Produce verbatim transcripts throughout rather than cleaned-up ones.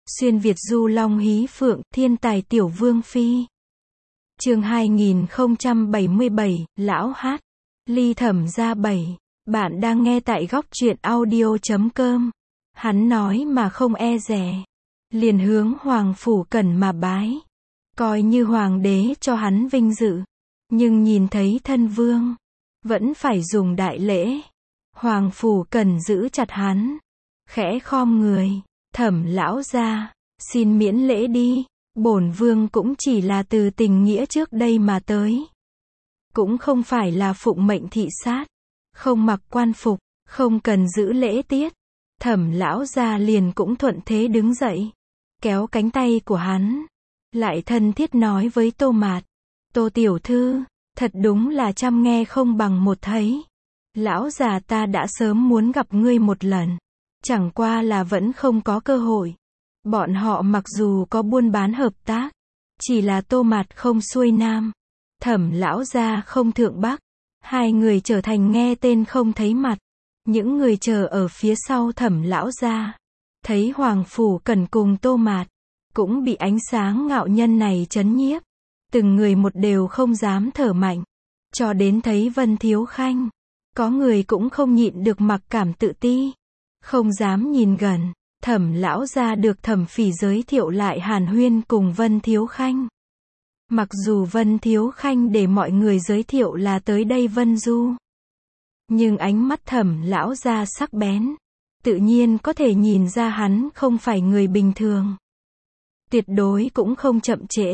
Xuyên Việt du long hí phượng, thiên tài tiểu vương phi. Chương hai nghìn không trăm bảy mươi bảy, lão hát. Ly Thẩm gia bảy. Bạn đang nghe tại góc truyện audio chấm com. Hắn nói mà không e dè. Liền hướng Hoàng Phủ Cẩn mà bái. Coi như hoàng đế cho hắn vinh dự. Nhưng nhìn thấy thân vương, vẫn phải dùng đại lễ. Hoàng Phủ Cẩn giữ chặt hắn. Khẽ khom người. Thẩm lão gia, xin miễn lễ đi. Bổn vương cũng chỉ là từ tình nghĩa trước đây mà tới. Cũng không phải là phụng mệnh thị sát. Không mặc quan phục, không cần giữ lễ tiết. Thẩm lão gia liền cũng thuận thế đứng dậy. Kéo cánh tay của hắn. Lại thân thiết nói với Tô Mạt. Tô tiểu thư, thật đúng là trăm nghe không bằng một thấy. Lão già ta đã sớm muốn gặp ngươi một lần. Chẳng qua là vẫn không có cơ hội. Bọn họ mặc dù có buôn bán hợp tác, chỉ là Tô Mạt không xuôi nam, Thẩm lão gia không thượng bắc. Hai người trở thành nghe tên không thấy mặt. Những người chờ ở phía sau Thẩm lão gia, thấy Hoàng Phủ Cẩn cùng Tô Mạt, cũng bị ánh sáng ngạo nhân này chấn nhiếp. Từng người một đều không dám thở mạnh. Cho đến thấy Vân Thiếu Khanh, có người cũng không nhịn được mặc cảm tự ti, không dám nhìn gần. Thẩm lão gia được Thẩm Phỉ giới thiệu lại hàn huyên cùng Vân Thiếu Khanh. Mặc dù Vân Thiếu Khanh để mọi người giới thiệu là tới đây Vân Du, nhưng ánh mắt Thẩm lão gia sắc bén, tự nhiên có thể nhìn ra hắn không phải người bình thường. Tuyệt đối cũng không chậm trễ,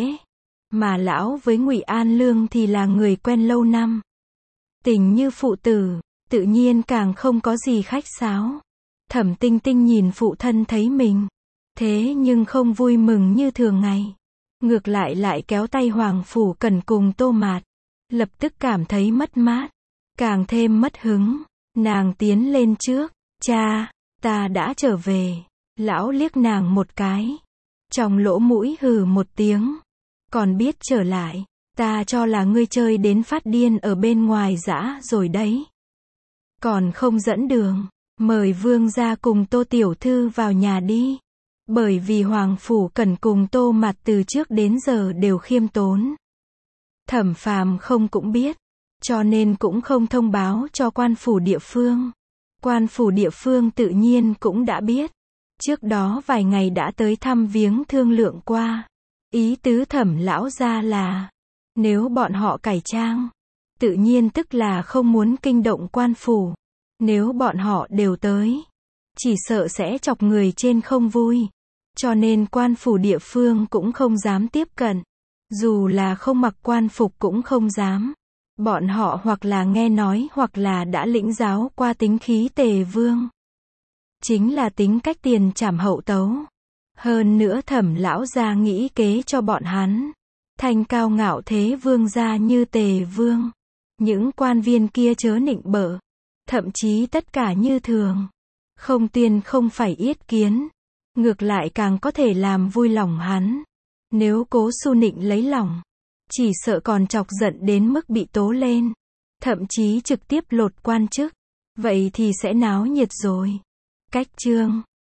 mà lão với Ngụy An Lương thì là người quen lâu năm, tình như phụ tử, tự nhiên càng không có gì khách sáo. Thẩm Tinh Tinh nhìn phụ thân thấy mình, thế nhưng không vui mừng như thường ngày. Ngược lại lại kéo tay Hoàng Phủ Cẩn cùng Tô Mạt. Lập tức cảm thấy mất mát, càng thêm mất hứng. Nàng tiến lên trước. Cha, ta đã trở về. Lão liếc nàng một cái. Trong lỗ mũi hừ một tiếng. Còn biết trở lại. Ta cho là ngươi chơi đến phát điên ở bên ngoài dã rồi đấy. Còn không dẫn đường. Mời vương gia cùng Tô tiểu thư vào nhà đi. Bởi vì Hoàng Phủ Cẩn cùng Tô Mạt từ trước đến giờ đều khiêm tốn. Thẩm Phàm không cũng biết, cho nên cũng không thông báo cho quan phủ địa phương. Quan phủ địa phương tự nhiên cũng đã biết. Trước đó vài ngày đã tới thăm viếng thương lượng qua. Ý tứ Thẩm lão gia là, nếu bọn họ cải trang, tự nhiên tức là không muốn kinh động quan phủ. Nếu bọn họ đều tới, chỉ sợ sẽ chọc người trên không vui. Cho nên quan phủ địa phương cũng không dám tiếp cận. Dù là không mặc quan phục cũng không dám. Bọn họ hoặc là nghe nói hoặc là đã lĩnh giáo qua tính khí Tề Vương. Chính là tính cách tiền trảm hậu tấu. Hơn nữa Thẩm lão gia nghĩ kế cho bọn hắn. Thanh cao ngạo thế vương gia như Tề Vương. Những quan viên kia chớ nịnh bợ. Thậm chí tất cả như thường. Không tiên không phải yết kiến. Ngược lại càng có thể làm vui lòng hắn. Nếu cố su nịnh lấy lòng, chỉ sợ còn chọc giận đến mức bị tố lên. Thậm chí trực tiếp lột quan chức. Vậy thì sẽ náo nhiệt rồi. Cách chương